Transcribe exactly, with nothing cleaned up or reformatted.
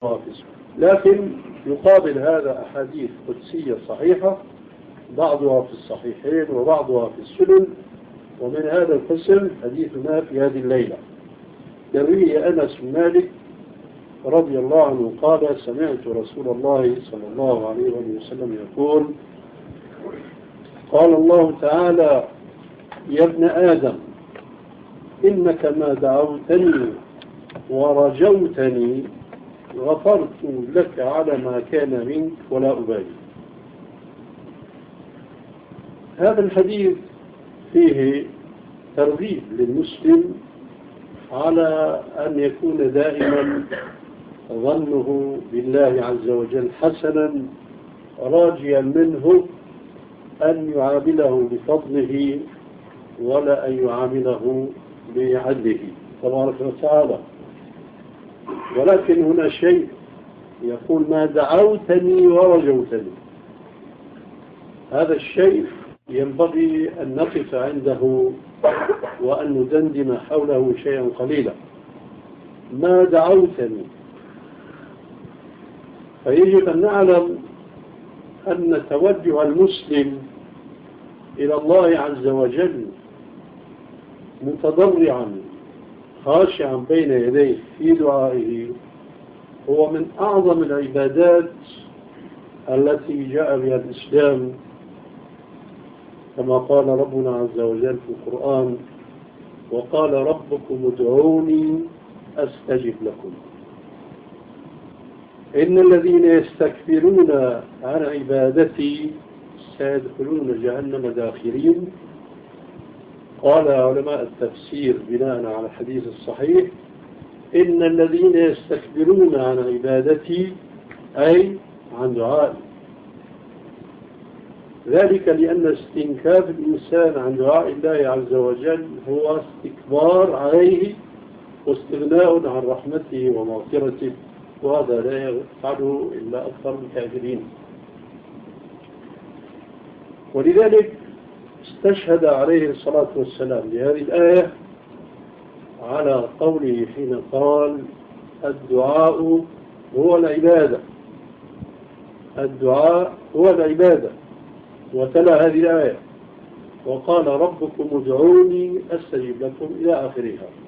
لكن يقابل هذا أحاديث قدسية صحيحة، بعضها في الصحيحين وبعضها في السنن. ومن هذا القسم حديثنا في هذه الليلة. يرويه أنس بن مالك رضي الله عنه قال: سمعت رسول الله صلى الله عليه وسلم يقول: قال الله تعالى: يا ابن آدم، إنك ما دعوتني ورجوتني غفرت لك على ما كان منك ولا أبالي. هذا الحديث فيه ترغيب للمسلم على أن يكون دائما ظنه بالله عز وجل حسنا، راجيا منه أن يعامله بفضله ولا أن يعامله بعدله تبارك وتعالى. ولكن هنا شيء يقول: ما دعوتني ورجوتني. هذا الشيء ينبغي أن نقف عنده وأن ندندن حوله شيئا قليلا. ما دعوتني، فيجب أن نعلم أن توجه المسلم إلى الله عز وجل متضرعا خاشعا بين يديه في دعائه هو من أعظم العبادات التي جاء بها الإسلام، كما قال ربنا عز وجل في القرآن: وقال ربكم ادعوني أستجب لكم إن الذين يستكبرون عن عبادتي سيدخلون جهنم داخرين. قال علماء التفسير بناء على الحديث الصحيح: إن الذين يستكبرون عن عبادتي أي عن دعائي، ذلك لأن استنكاف الإنسان عن دعاء الله عز وجل هو استكبار عليه واستغناء عن رحمته ومغفرته، وهذا لا يفعله إلا أكثر الكافرين. ولذلك استشهد عليه الصلاة والسلام بهذه الآية على قوله حين قال: الدعاء هو العبادة، الدعاء هو العبادة، وتلا هذه الآية: وقال ربكم ادعوني أستجب لكم إلى آخرها.